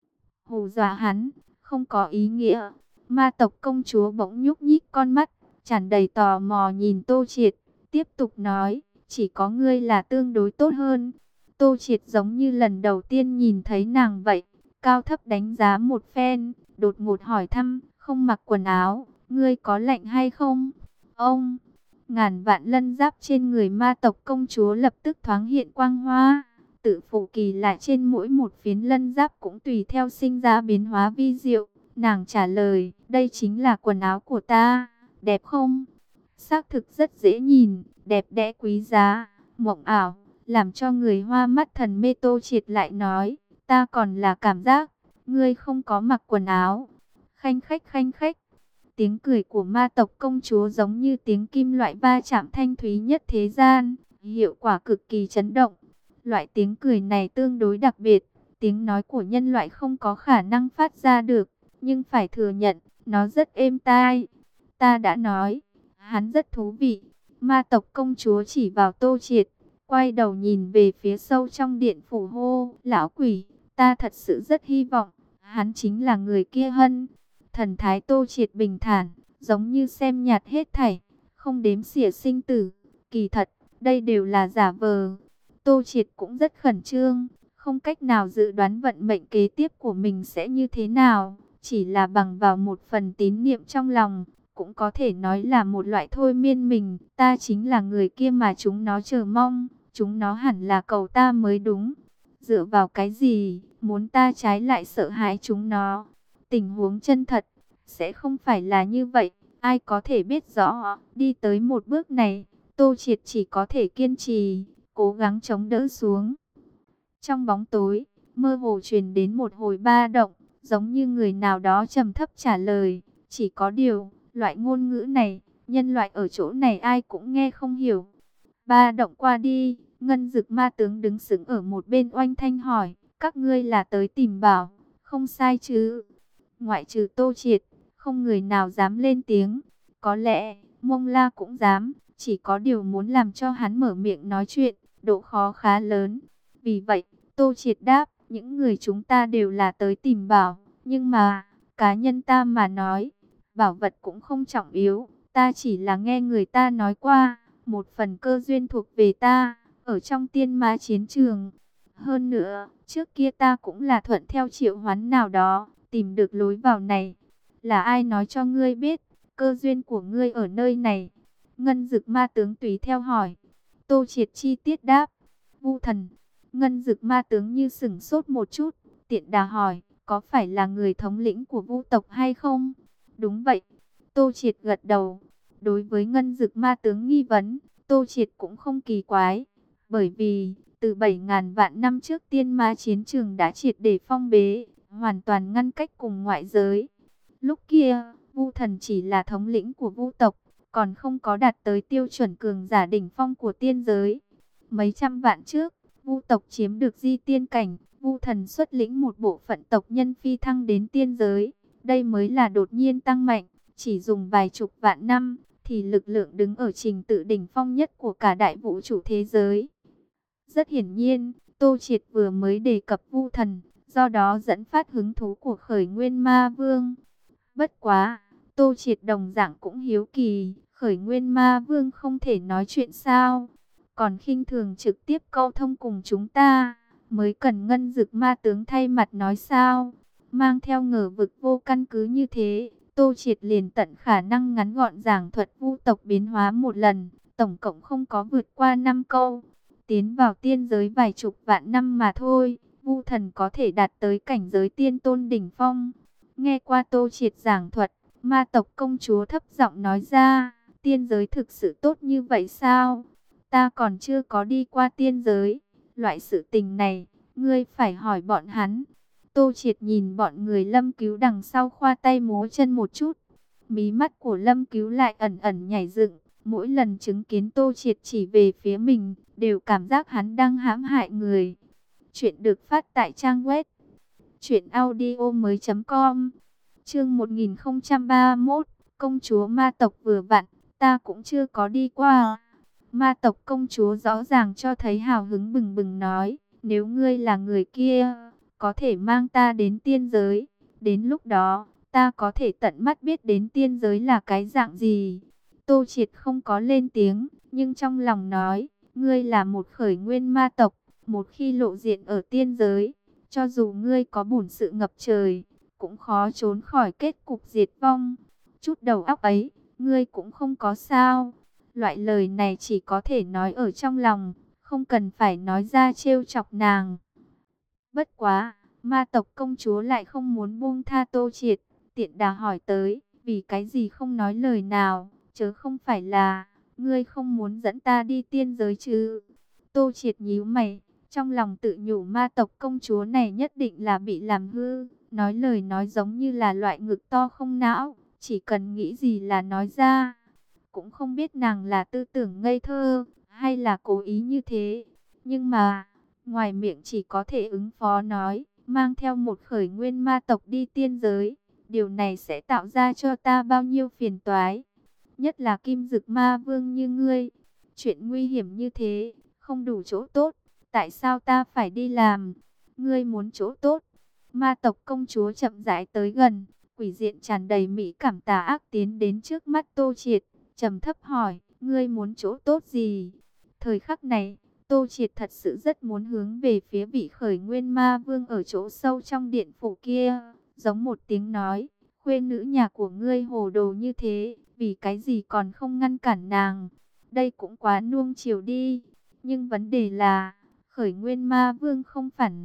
Hù dọa hắn, không có ý nghĩa. Ma tộc công chúa bỗng nhúc nhích con mắt, tràn đầy tò mò nhìn Tô Triệt, tiếp tục nói, chỉ có ngươi là tương đối tốt hơn. Tô Triệt giống như lần đầu tiên nhìn thấy nàng vậy, cao thấp đánh giá một phen, đột ngột hỏi thăm, không mặc quần áo, ngươi có lạnh hay không? Ông, ngàn vạn lân giáp trên người ma tộc công chúa lập tức thoáng hiện quang hoa, tự phụ kỳ lạ trên mỗi một phiến lân giáp cũng tùy theo sinh ra biến hóa vi diệu. Nàng trả lời, đây chính là quần áo của ta, đẹp không? Xác thực rất dễ nhìn, đẹp đẽ quý giá, mộng ảo, làm cho người hoa mắt thần mê. Tô Triệt lại nói, ta còn là cảm giác, ngươi không có mặc quần áo. Khanh khách khanh khách, tiếng cười của ma tộc công chúa giống như tiếng kim loại va chạm thanh thúy nhất thế gian, hiệu quả cực kỳ chấn động. Loại tiếng cười này tương đối đặc biệt, tiếng nói của nhân loại không có khả năng phát ra được, nhưng phải thừa nhận, nó rất êm tai. Ta đã nói, hắn rất thú vị. Ma tộc công chúa chỉ vào Tô Triệt, quay đầu nhìn về phía sâu trong điện phủ hô, lão quỷ, ta thật sự rất hy vọng, hắn chính là người kia hân. Thần thái Tô Triệt bình thản, giống như xem nhạt hết thảy, không đếm xỉa sinh tử. Kỳ thật, đây đều là giả vờ. Tô Triệt cũng rất khẩn trương, không cách nào dự đoán vận mệnh kế tiếp của mình sẽ như thế nào. Chỉ là bằng vào một phần tín niệm trong lòng, cũng có thể nói là một loại thôi miên mình. Ta chính là người kia mà chúng nó chờ mong, chúng nó hẳn là cầu ta mới đúng. Dựa vào cái gì, muốn ta trái lại sợ hãi chúng nó? Tình huống chân thật, sẽ không phải là như vậy. Ai có thể biết rõ, đi tới một bước này, Tô Triệt chỉ có thể kiên trì, cố gắng chống đỡ xuống. Trong bóng tối, mơ hồ truyền đến một hồi ba động, giống như người nào đó trầm thấp trả lời. Chỉ có điều, loại ngôn ngữ này, nhân loại ở chỗ này ai cũng nghe không hiểu. Ba động qua đi, Ngân Dực ma tướng đứng sững ở một bên oanh thanh hỏi, các ngươi là tới tìm bảo, không sai chứ? Ngoại trừ Tô Triệt, không người nào dám lên tiếng. Có lẽ, Mông La cũng dám, chỉ có điều muốn làm cho hắn mở miệng nói chuyện, độ khó khá lớn. Vì vậy, Tô Triệt đáp, những người chúng ta đều là tới tìm bảo, nhưng mà, cá nhân ta mà nói, bảo vật cũng không trọng yếu, ta chỉ là nghe người ta nói qua, một phần cơ duyên thuộc về ta, ở trong tiên ma chiến trường. Hơn nữa, trước kia ta cũng là thuận theo triệu hoán nào đó, tìm được lối vào này. Là ai nói cho ngươi biết, cơ duyên của ngươi ở nơi này? Ngân Dực ma tướng tùy theo hỏi. Tô Triệt chi tiết đáp, Vu thần. Ngân Dực ma tướng như sửng sốt một chút, tiện đà hỏi, có phải là người thống lĩnh của Vu tộc hay không? Đúng vậy. Tô Triệt gật đầu. Đối với Ngân Dực ma tướng nghi vấn, Tô Triệt cũng không kỳ quái, bởi vì từ bảy ngàn vạn năm trước tiên ma chiến trường đã triệt để phong bế, hoàn toàn ngăn cách cùng ngoại giới. Lúc kia, Vu thần chỉ là thống lĩnh của Vu tộc, còn không có đạt tới tiêu chuẩn cường giả đỉnh phong của tiên giới. Mấy trăm vạn trước, Vu tộc chiếm được di tiên cảnh, Vu thần xuất lĩnh một bộ phận tộc nhân phi thăng đến tiên giới. Đây mới là đột nhiên tăng mạnh, chỉ dùng vài chục vạn năm, thì lực lượng đứng ở trình tự đỉnh phong nhất của cả đại vũ trụ thế giới. Rất hiển nhiên, Tô Triệt vừa mới đề cập Vu Thần, do đó dẫn phát hứng thú của Khởi Nguyên Ma Vương. Bất quá, Tô Triệt đồng dạng cũng hiếu kỳ, Khởi Nguyên Ma Vương không thể nói chuyện sao? Còn khinh thường trực tiếp câu thông cùng chúng ta, mới cần Ngân Dực Ma Tướng thay mặt nói sao? Mang theo ngờ vực vô căn cứ như thế, Tô Triệt liền tận khả năng ngắn gọn giảng thuật Vu tộc biến hóa một lần, tổng cộng không có vượt qua năm câu. Tiến vào tiên giới vài chục vạn năm mà thôi, Vu Thần có thể đạt tới cảnh giới tiên tôn đỉnh phong. Nghe qua Tô Triệt giảng thuật, ma tộc công chúa thấp giọng nói ra, tiên giới thực sự tốt như vậy sao? Ta còn chưa có đi qua tiên giới, loại sự tình này, ngươi phải hỏi bọn hắn. Tô Triệt nhìn bọn người Lâm Cứu đằng sau khoa tay múa chân một chút. Mí mắt của Lâm Cứu lại ẩn ẩn nhảy dựng. Mỗi lần chứng kiến Tô Triệt chỉ về phía mình, đều cảm giác hắn đang hãm hại người. Chuyện được phát tại trang web truyện audio mới chấm com. Chương một nghìn không trăm ba mươi mốt, công chúa ma tộc vừa vặn, ta cũng chưa có đi qua. Ma tộc công chúa rõ ràng cho thấy hào hứng bừng bừng nói, nếu ngươi là người kia, có thể mang ta đến tiên giới. Đến lúc đó, ta có thể tận mắt biết đến tiên giới là cái dạng gì. Tô Triệt không có lên tiếng, nhưng trong lòng nói, ngươi là một khởi nguyên ma tộc, một khi lộ diện ở tiên giới, cho dù ngươi có bổn sự ngập trời, cũng khó trốn khỏi kết cục diệt vong. Chút đầu óc ấy, ngươi cũng không có sao. Loại lời này chỉ có thể nói ở trong lòng, không cần phải nói ra trêu chọc nàng. Bất quá, ma tộc công chúa lại không muốn buông tha Tô Triệt, tiện đà hỏi tới, vì cái gì không nói lời nào, chớ không phải là, ngươi không muốn dẫn ta đi tiên giới chứ? Tô Triệt nhíu mày, trong lòng tự nhủ ma tộc công chúa này nhất định là bị làm hư, nói lời nói giống như là loại ngực to không não, chỉ cần nghĩ gì là nói ra. Cũng không biết nàng là tư tưởng ngây thơ, hay là cố ý như thế, nhưng mà ngoài miệng chỉ có thể ứng phó nói, mang theo một khởi nguyên ma tộc đi tiên giới, điều này sẽ tạo ra cho ta bao nhiêu phiền toái. Nhất là Kim Dực Ma Vương như ngươi, chuyện nguy hiểm như thế, không đủ chỗ tốt, tại sao ta phải đi làm? Ngươi muốn chỗ tốt? Ma tộc công chúa chậm rãi tới gần, quỷ diện tràn đầy mỹ cảm tà ác tiến đến trước mắt Tô Triệt, trầm thấp hỏi, ngươi muốn chỗ tốt gì? Thời khắc này, Tô Triệt thật sự rất muốn hướng về phía vị khởi nguyên ma vương ở chỗ sâu trong điện phủ kia, giống một tiếng nói, khuê nữ nhà của ngươi hồ đồ như thế, vì cái gì còn không ngăn cản nàng? Đây cũng quá nuông chiều đi, nhưng vấn đề là, khởi nguyên ma vương không phản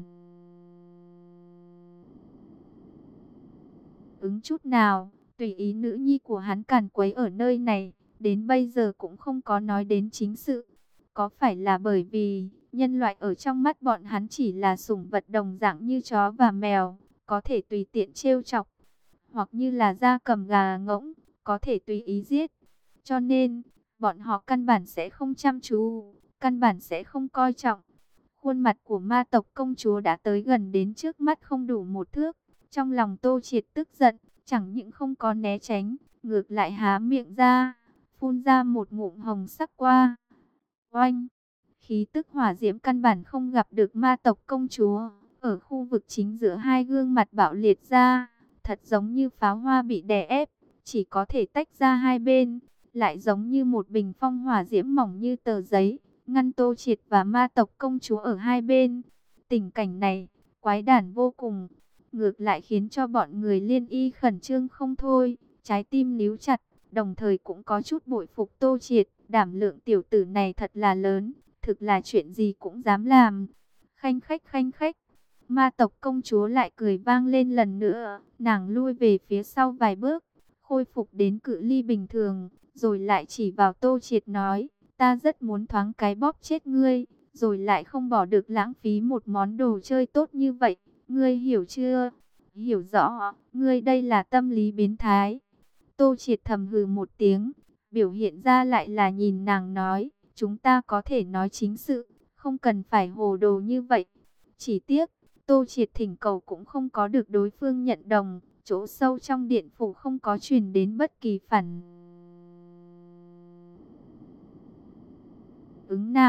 ứng chút nào, tùy ý nữ nhi của hắn càn quấy ở nơi này, đến bây giờ cũng không có nói đến chính sự. Có phải là bởi vì nhân loại ở trong mắt bọn hắn chỉ là sủng vật đồng dạng như chó và mèo, có thể tùy tiện trêu chọc, hoặc như là gia cầm gà ngỗng, có thể tùy ý giết. Cho nên, bọn họ căn bản sẽ không chăm chú, căn bản sẽ không coi trọng. Khuôn mặt của ma tộc công chúa đã tới gần đến trước mắt không đủ một thước. Trong lòng Tô Triệt tức giận, chẳng những không có né tránh, ngược lại há miệng ra, phun ra một ngụm hồng sắc qua. Oanh! Khí tức hỏa diễm căn bản không gặp được ma tộc công chúa, ở khu vực chính giữa hai gương mặt bạo liệt ra, thật giống như pháo hoa bị đè ép, chỉ có thể tách ra hai bên, lại giống như một bình phong hỏa diễm mỏng như tờ giấy, ngăn Tô Triệt và ma tộc công chúa ở hai bên. Tình cảnh này, quái đản vô cùng, ngược lại khiến cho bọn người Liên Y khẩn trương không thôi, trái tim níu chặt, đồng thời cũng có chút bội phục Tô Triệt, đảm lượng tiểu tử này thật là lớn, thực là chuyện gì cũng dám làm. Khanh khách khanh khách, ma tộc công chúa lại cười vang lên lần nữa, nàng lui về phía sau vài bước, khôi phục đến cự ly bình thường, rồi lại chỉ vào Tô Triệt nói, ta rất muốn thoáng cái bóp chết ngươi, rồi lại không bỏ được lãng phí một món đồ chơi tốt như vậy, ngươi hiểu chưa? Hiểu rõ, ngươi đây là tâm lý biến thái. Tô Triệt thầm hừ một tiếng, biểu hiện ra lại là nhìn nàng nói, chúng ta có thể nói chính sự, không cần phải hồ đồ như vậy. Chỉ tiếc, Tô Triệt thỉnh cầu cũng không có được đối phương nhận đồng, chỗ sâu trong điện phủ không có truyền đến bất kỳ phản ứng nào,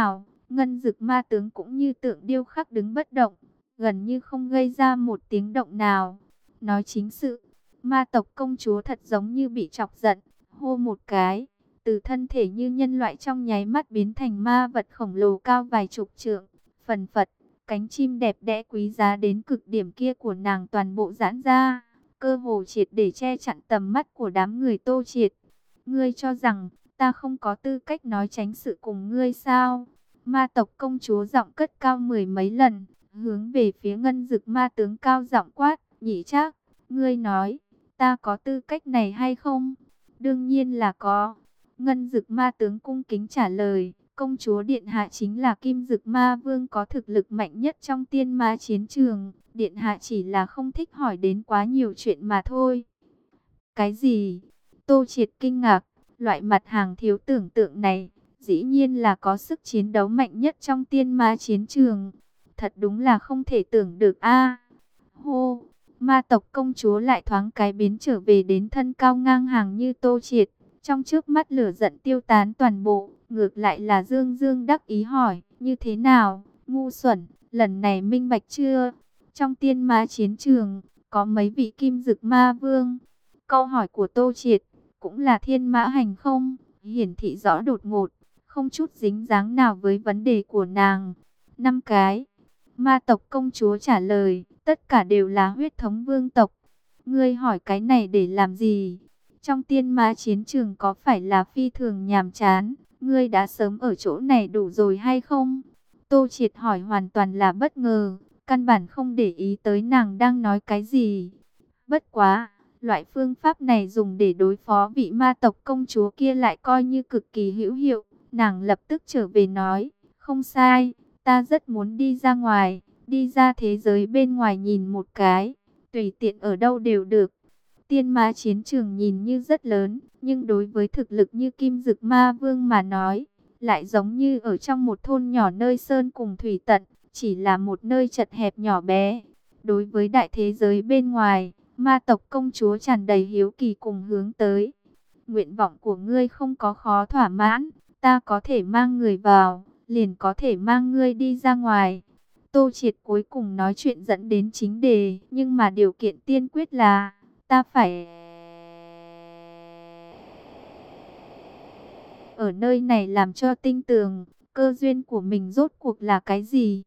Ngân Dực ma tướng cũng như tượng điêu khắc đứng bất động, gần như không gây ra một tiếng động nào. Nói chính sự, ma tộc công chúa thật giống như bị chọc giận, hô một cái, từ thân thể như nhân loại trong nháy mắt biến thành ma vật khổng lồ cao vài chục trượng, phần phật, cánh chim đẹp đẽ quý giá đến cực điểm kia của nàng toàn bộ giãn ra, cơ hồ triệt để che chặn tầm mắt của đám người Tô Triệt. Ngươi cho rằng ta không có tư cách nói tránh sự cùng ngươi sao? Ma tộc công chúa giọng cất cao mười mấy lần, hướng về phía Ngân Dực ma tướng cao giọng quát, Nhị Trác, ngươi nói, ta có tư cách này hay không? Đương nhiên là có. Ngân Dực ma tướng cung kính trả lời, công chúa điện hạ chính là Kim Dực ma vương có thực lực mạnh nhất trong tiên ma chiến trường, điện hạ chỉ là không thích hỏi đến quá nhiều chuyện mà thôi. Cái gì? Tô Triệt kinh ngạc, loại mặt hàng thiếu tưởng tượng này, dĩ nhiên là có sức chiến đấu mạnh nhất trong tiên ma chiến trường. Thật đúng là không thể tưởng được a. Hô, ma tộc công chúa lại thoáng cái biến trở về đến thân cao ngang hàng như Tô Triệt. Trong trước mắt lửa giận tiêu tán toàn bộ, ngược lại là Dương Dương đắc ý hỏi, như thế nào, ngu xuẩn, lần này minh bạch chưa? Trong tiên ma chiến trường, có mấy vị kim dực ma vương? Câu hỏi của Tô Triệt, cũng là thiên mã hành không, hiển thị rõ đột ngột, không chút dính dáng nào với vấn đề của nàng. Năm cái, ma tộc công chúa trả lời, tất cả đều là huyết thống vương tộc. Ngươi hỏi cái này để làm gì? Trong tiên ma chiến trường có phải là phi thường nhàm chán? Ngươi đã sớm ở chỗ này đủ rồi hay không? Tô Triệt hỏi hoàn toàn là bất ngờ, căn bản không để ý tới nàng đang nói cái gì. Bất quá, loại phương pháp này dùng để đối phó vị ma tộc công chúa kia lại coi như cực kỳ hữu hiệu. Nàng lập tức trở về nói, không sai, ta rất muốn đi ra ngoài, đi ra thế giới bên ngoài nhìn một cái, tùy tiện ở đâu đều được. Tiên ma chiến trường nhìn như rất lớn, nhưng đối với thực lực như Kim Dực Ma Vương mà nói, lại giống như ở trong một thôn nhỏ nơi sơn cùng thủy tận, chỉ là một nơi chật hẹp nhỏ bé. Đối với đại thế giới bên ngoài, ma tộc công chúa tràn đầy hiếu kỳ cùng hướng tới. Nguyện vọng của ngươi không có khó thỏa mãn, ta có thể mang người vào, liền có thể mang ngươi đi ra ngoài. Tô Triệt cuối cùng nói chuyện dẫn đến chính đề, nhưng mà điều kiện tiên quyết là ta phải ở nơi này làm cho tinh tường, cơ duyên của mình rốt cuộc là cái gì?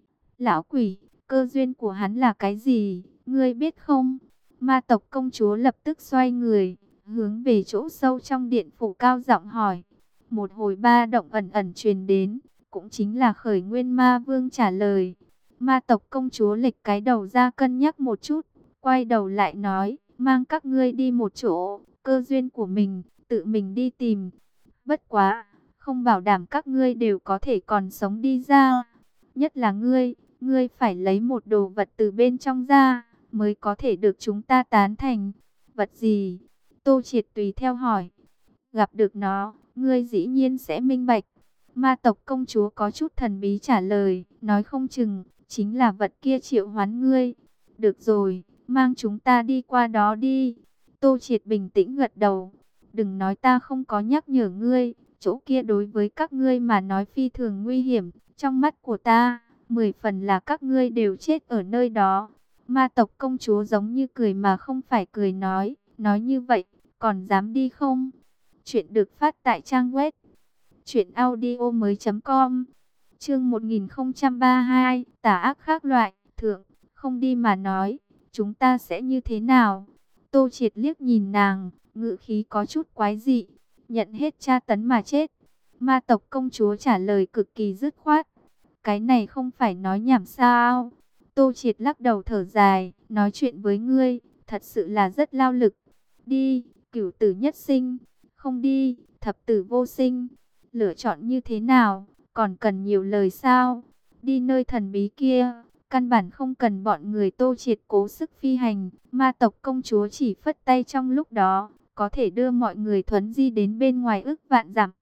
Lão quỷ, cơ duyên của hắn là cái gì? Ngươi biết không? Ma tộc công chúa lập tức xoay người, hướng về chỗ sâu trong điện phủ cao giọng hỏi. Một hồi ba động ẩn ẩn truyền đến, cũng chính là Khởi Nguyên Ma Vương trả lời. Ma tộc công chúa lệch cái đầu ra cân nhắc một chút, quay đầu lại nói, mang các ngươi đi một chỗ, cơ duyên của mình, tự mình đi tìm. Bất quá, không bảo đảm các ngươi đều có thể còn sống đi ra. Nhất là ngươi, ngươi phải lấy một đồ vật từ bên trong ra, mới có thể được chúng ta tán thành. Vật gì? Tô Triệt tùy theo hỏi. Gặp được nó, ngươi dĩ nhiên sẽ minh bạch. Ma tộc công chúa có chút thần bí trả lời, nói không chừng, chính là vật kia triệu hoán ngươi. Được rồi, mang chúng ta đi qua đó đi. Tô Triệt bình tĩnh gật đầu. Đừng nói ta không có nhắc nhở ngươi, chỗ kia đối với các ngươi mà nói phi thường nguy hiểm. Trong mắt của ta, mười phần là các ngươi đều chết ở nơi đó. Ma tộc công chúa giống như cười mà không phải cười nói, nói như vậy, còn dám đi không? Chuyện được phát tại trang web truyện audio mới chấm com. Chương một nghìn không trăm ba mươi hai, tà ác khác loại, thượng, không đi mà nói, chúng ta sẽ như thế nào? Tô Triệt liếc nhìn nàng, ngữ khí có chút quái dị, nhận hết tra tấn mà chết. Ma tộc công chúa trả lời cực kỳ dứt khoát. Cái này không phải nói nhảm sao? Tô Triệt lắc đầu thở dài, nói chuyện với ngươi, thật sự là rất lao lực. Đi, cửu tử nhất sinh, không đi, thập tử vô sinh. Lựa chọn như thế nào, còn cần nhiều lời sao? Đi nơi thần bí kia, căn bản không cần bọn người Tô Triệt cố sức phi hành. Ma tộc công chúa chỉ phất tay trong lúc đó, có thể đưa mọi người thuấn di đến bên ngoài ức vạn dặm.